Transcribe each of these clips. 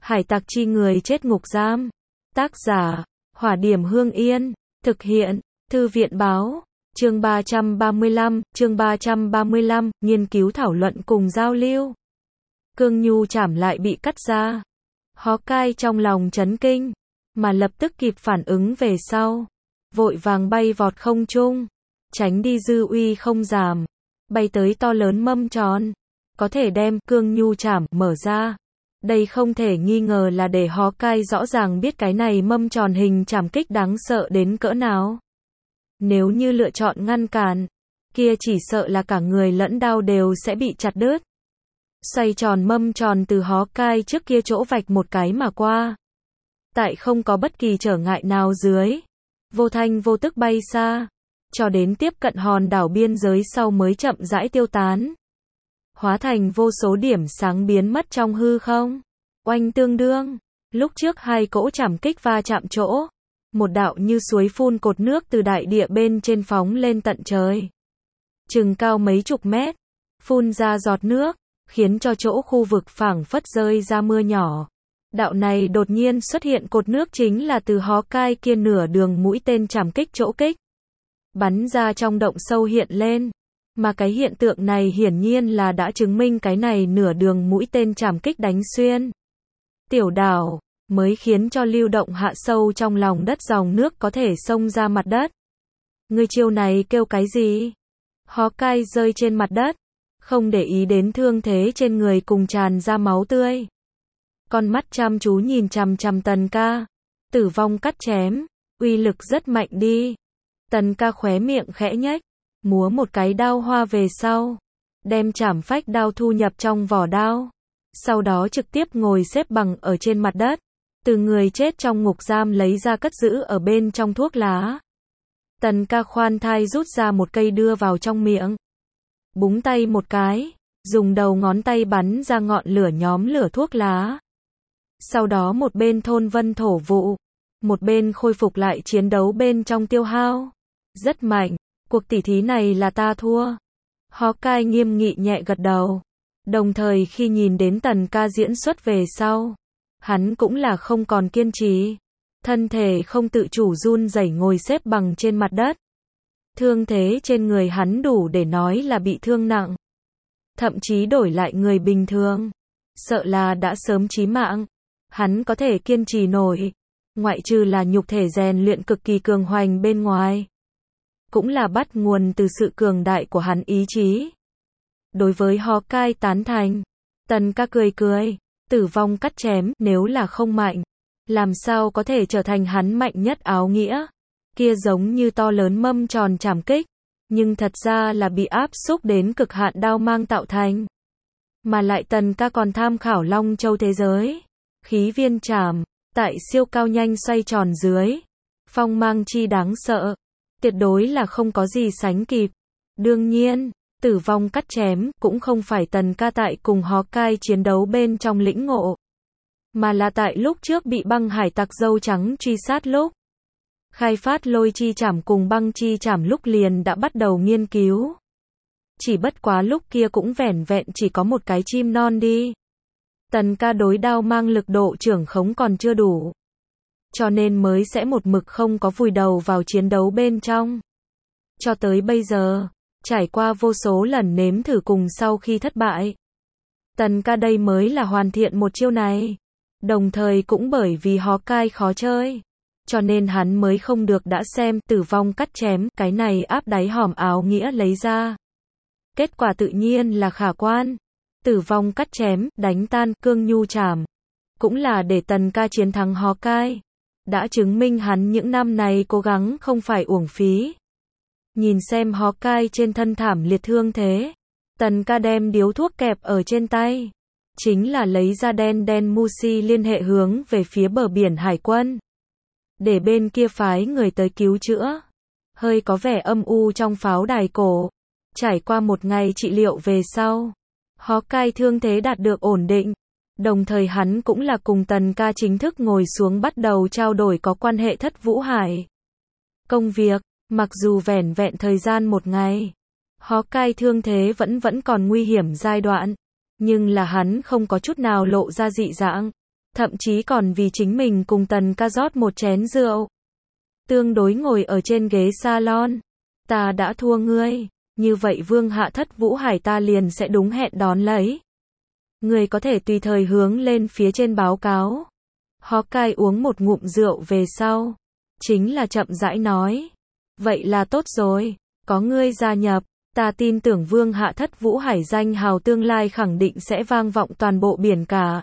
Hải tặc chi người chết ngục giam. Tác giả, Hỏa Điểm Hương Yên. Thực hiện, Thư viện Báo. Chương 335, nghiên cứu thảo luận cùng giao lưu. Cương nhu chảm lại bị cắt ra. Hawkeye trong lòng chấn kinh, mà lập tức kịp phản ứng về sau. Vội vàng bay vọt không trung, tránh đi dư uy không giảm. Bay tới to lớn mâm tròn, có thể đem cương nhu chảm mở ra. Đây không thể nghi ngờ là để Hawkeye rõ ràng biết cái này mâm tròn hình chảm kích đáng sợ đến cỡ nào. Nếu như lựa chọn ngăn cản, kia chỉ sợ là cả người lẫn đao đều sẽ bị chặt đứt. Xoay tròn mâm tròn từ Hawkeye trước kia chỗ vạch một cái mà qua. Tại không có bất kỳ trở ngại nào dưới, vô thanh vô tức bay xa, cho đến tiếp cận hòn đảo biên giới sau mới chậm rãi tiêu tán. Hóa thành vô số điểm sáng biến mất trong hư không. Oanh tương đương, lúc trước hai cỗ chảm kích va chạm chỗ, một đạo như suối phun cột nước từ đại địa bên trên phóng lên tận trời. Chừng cao mấy chục mét, phun ra giọt nước, khiến cho chỗ khu vực phảng phất rơi ra mưa nhỏ. Đạo này đột nhiên xuất hiện cột nước chính là từ Hawkeye kia nửa đường mũi tên chảm kích chỗ kích. Bắn ra trong động sâu hiện lên. Mà cái hiện tượng này hiển nhiên là đã chứng minh cái này nửa đường mũi tên chảm kích đánh xuyên tiểu đảo, mới khiến cho lưu động hạ sâu trong lòng đất dòng nước có thể xông ra mặt đất. Ngươi chiêu này kêu cái gì? Hawkeye rơi trên mặt đất, không để ý đến thương thế trên người cùng tràn ra máu tươi. Con mắt chăm chú nhìn chằm chằm Tần Ca. Tử vong cắt chém, uy lực rất mạnh đi. Tần Ca khóe miệng khẽ nhếch, múa một cái đao hoa về sau, đem chảm phách đao thu nhập trong vỏ đao. Sau đó trực tiếp ngồi xếp bằng ở trên mặt đất, từ người chết trong ngục giam lấy ra cất giữ ở bên trong thuốc lá. Tần Ca khoan thai rút ra một cây đưa vào trong miệng. Búng tay một cái, dùng đầu ngón tay bắn ra ngọn lửa nhóm lửa thuốc lá. Sau đó một bên thôn vân thổ vụ, một bên khôi phục lại chiến đấu bên trong tiêu hao. Rất mạnh, cuộc tỉ thí này là ta thua. Hawkeye nghiêm nghị nhẹ gật đầu. Đồng thời khi nhìn đến Tần Ca diễn xuất về sau, hắn cũng là không còn kiên trì. Thân thể không tự chủ run rẩy ngồi xếp bằng trên mặt đất. Thương thế trên người hắn đủ để nói là bị thương nặng. Thậm chí đổi lại người bình thường, sợ là đã sớm chí mạng. Hắn có thể kiên trì nổi, ngoại trừ là nhục thể rèn luyện cực kỳ cường hoành bên ngoài. Cũng là bắt nguồn từ sự cường đại của hắn ý chí. Đối với Hawkeye tán thành, Tần Ca cười cười, tử vong cắt chém, nếu là không mạnh, làm sao có thể trở thành hắn mạnh nhất áo nghĩa. Kia giống như to lớn mâm tròn chảm kích, nhưng thật ra là bị áp xúc đến cực hạn đao mang tạo thành. Mà lại Tần Ca còn tham khảo Long Châu thế giới, khí viên chảm, tại siêu cao nhanh xoay tròn dưới, phong mang chi đáng sợ, tuyệt đối là không có gì sánh kịp. Đương nhiên, tử vong cắt chém cũng không phải Tần Ca tại cùng Hawkeye chiến đấu bên trong lĩnh ngộ, mà là tại lúc trước bị băng hải tặc dâu trắng truy sát lúc. Khai phát lôi chi chảm cùng băng chi chảm lúc liền đã bắt đầu nghiên cứu. Chỉ bất quá lúc kia cũng vẻn vẹn chỉ có một cái chim non đi. Tần Ca đối đao mang lực độ trưởng khống còn chưa đủ, cho nên mới sẽ một mực không có vùi đầu vào chiến đấu bên trong. Cho tới bây giờ, trải qua vô số lần nếm thử cùng sau khi thất bại, Tần Ca đây mới là hoàn thiện một chiêu này. Đồng thời cũng bởi vì Hawkeye khó chơi, cho nên hắn mới không được đã xem tử vong cắt chém cái này áp đáy hòm áo nghĩa lấy ra. Kết quả tự nhiên là khả quan. Tử vong cắt chém, đánh tan cương nhu chảm, cũng là để Tần Ca chiến thắng Hawkeye. Đã chứng minh hắn những năm này cố gắng không phải uổng phí. Nhìn xem Hawkeye trên thân thảm liệt thương thế, Tần Ca đem điếu thuốc kẹp ở trên tay, chính là lấy ra đen Musi liên hệ hướng về phía bờ biển hải quân, để bên kia phái người tới cứu chữa. Hơi có vẻ âm u trong pháo đài cổ. Trải qua một ngày trị liệu về sau, Hawkeye thương thế đạt được ổn định. Đồng thời hắn cũng là cùng Tần Ca chính thức ngồi xuống bắt đầu trao đổi có quan hệ Thất Vũ Hải công việc. Mặc dù vẻn vẹn thời gian một ngày, Hawkeye thương thế vẫn còn nguy hiểm giai đoạn, nhưng là hắn không có chút nào lộ ra dị dạng. thậm chí còn vì chính mình cùng Tần ca rót một chén rượu. Tương đối ngồi ở trên ghế salon. Ta đã thua ngươi, như vậy Vương Hạ Thất Vũ Hải ta liền sẽ đúng hẹn đón lấy. Ngươi có thể tùy thời hướng lên phía trên báo cáo. Hawkeye uống một ngụm rượu về sau, chính là chậm rãi nói. Vậy là tốt rồi, có ngươi gia nhập, ta tin tưởng Vương Hạ Thất Vũ Hải danh hào tương lai khẳng định sẽ vang vọng toàn bộ biển cả.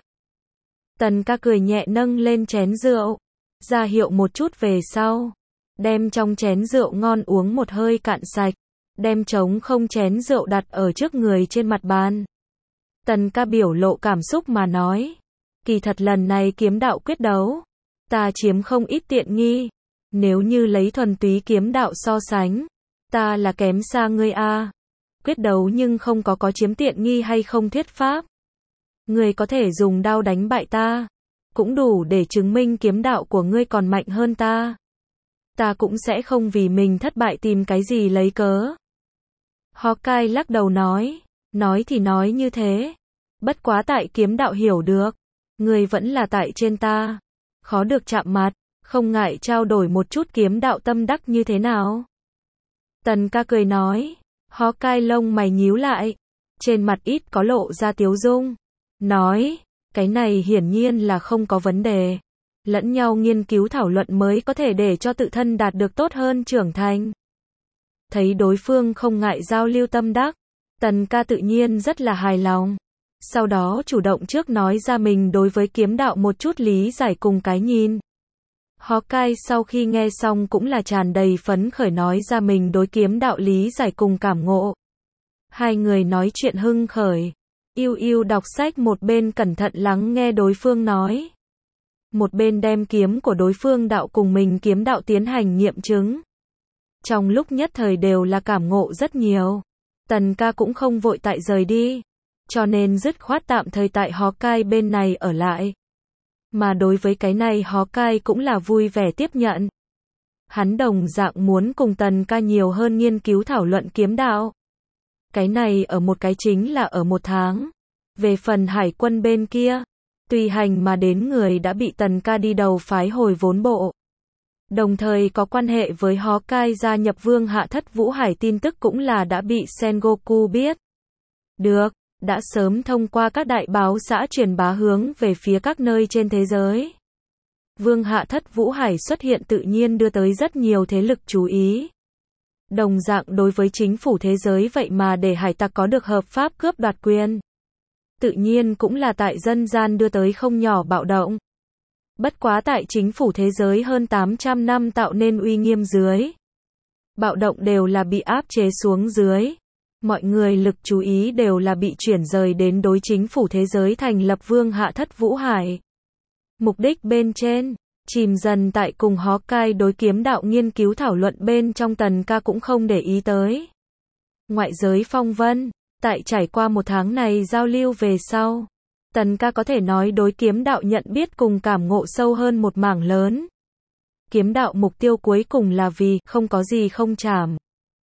Tần ca cười nhẹ nâng lên chén rượu, ra hiệu một chút về sau, đem trong chén rượu ngon uống một hơi cạn sạch, đem trống không chén rượu đặt ở trước người trên mặt bàn. Tần ca biểu lộ cảm xúc mà nói, kỳ thật lần này kiếm đạo quyết đấu, ta chiếm không ít tiện nghi, nếu như lấy thuần túy kiếm đạo so sánh, ta là kém xa ngươi a. Quyết đấu nhưng không có chiếm tiện nghi hay không thuyết pháp. Ngươi có thể dùng đao đánh bại ta, cũng đủ để chứng minh kiếm đạo của ngươi còn mạnh hơn ta. Ta cũng sẽ không vì mình thất bại tìm cái gì lấy cớ. Hawkeye lắc đầu nói thì nói như thế. Bất quá tại kiếm đạo hiểu được, ngươi vẫn là tại trên ta. Khó được chạm mặt, không ngại trao đổi một chút kiếm đạo tâm đắc như thế nào. Tần ca cười nói, Hawkeye lông mày nhíu lại, trên mặt ít có lộ ra tiếu dung. Nói, cái này hiển nhiên là không có vấn đề. Lẫn nhau nghiên cứu thảo luận mới có thể để cho tự thân đạt được tốt hơn trưởng thành. Thấy đối phương không ngại giao lưu tâm đắc, Tần ca tự nhiên rất là hài lòng. Sau đó chủ động trước nói ra mình đối với kiếm đạo một chút lý giải cùng cái nhìn. Hawkeye sau khi nghe xong cũng là tràn đầy phấn khởi nói ra mình đối kiếm đạo lý giải cùng cảm ngộ. Hai người nói chuyện hưng khởi. Yêu đọc sách một bên cẩn thận lắng nghe đối phương nói. Một bên đem kiếm của đối phương đạo cùng mình kiếm đạo tiến hành nghiệm chứng. Trong lúc nhất thời đều là cảm ngộ rất nhiều. Tần ca cũng không vội tại rời đi, cho nên dứt khoát tạm thời tại Hawkeye bên này ở lại. Mà đối với cái này Hawkeye cũng là vui vẻ tiếp nhận. Hắn đồng dạng muốn cùng Tần ca nhiều hơn nghiên cứu thảo luận kiếm đạo. Cái này ở một cái chính là ở một tháng. Về phần hải quân bên kia, tùy hành mà đến người đã bị Tần ca đi đầu phái hồi vốn bộ. Đồng thời có quan hệ với Hawkeye gia nhập Vương Hạ Thất Vũ Hải tin tức cũng là đã bị Sengoku biết. Được, đã sớm thông qua các đại báo xã truyền bá hướng về phía các nơi trên thế giới. Vương Hạ Thất Vũ Hải xuất hiện tự nhiên đưa tới rất nhiều thế lực chú ý. Đồng dạng đối với chính phủ thế giới vậy mà để hải tặc có được hợp pháp cướp đoạt quyền. Tự nhiên cũng là tại dân gian đưa tới không nhỏ bạo động. Bất quá tại chính phủ thế giới hơn 800 năm tạo nên uy nghiêm dưới. Bạo động đều là bị áp chế xuống dưới. Mọi người lực chú ý đều là bị chuyển rời đến đối chính phủ thế giới thành lập Vương Hạ Thất Vũ Hải. Mục đích bên trên, chìm dần tại cùng Hawkeye đối kiếm đạo nghiên cứu thảo luận bên trong Tần ca cũng không để ý tới. Ngoại giới phong vân, tại trải qua một tháng này giao lưu về sau, Tần ca có thể nói đối kiếm đạo nhận biết cùng cảm ngộ sâu hơn một mảng lớn. Kiếm đạo mục tiêu cuối cùng là vì không có gì không chảm.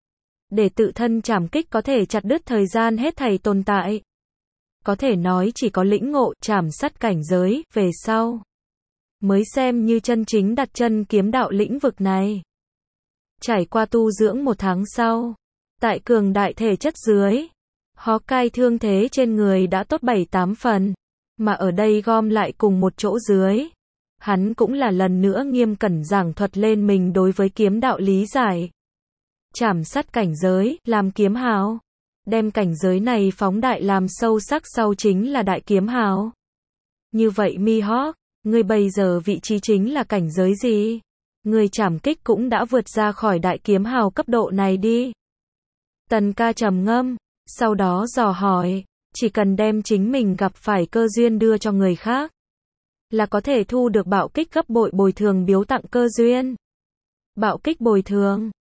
Để tự thân chảm kích có thể chặt đứt thời gian hết thảy tồn tại. Có thể nói chỉ có lĩnh ngộ chảm sắt cảnh giới về sau, mới xem như chân chính đặt chân kiếm đạo lĩnh vực này. Trải qua tu dưỡng một tháng sau, tại cường đại thể chất dưới, Hawkeye thương thế trên người đã tốt 7-8 phần, mà ở đây gom lại cùng một chỗ dưới. Hắn cũng là lần nữa nghiêm cẩn giảng thuật lên mình đối với kiếm đạo lý giải. Chảm sắt cảnh giới, làm kiếm hào. Đem cảnh giới này phóng đại làm sâu sắc sau chính là đại kiếm hào. Như vậy Mihawk, ngươi bây giờ vị trí chính là cảnh giới gì? Ngươi chảm kích cũng đã vượt ra khỏi đại kiếm hào cấp độ này đi. Tần ca trầm ngâm, sau đó dò hỏi, chỉ cần đem chính mình gặp phải cơ duyên đưa cho người khác, là có thể thu được bạo kích gấp bội bồi thường biếu tặng cơ duyên. Bạo kích bồi thường,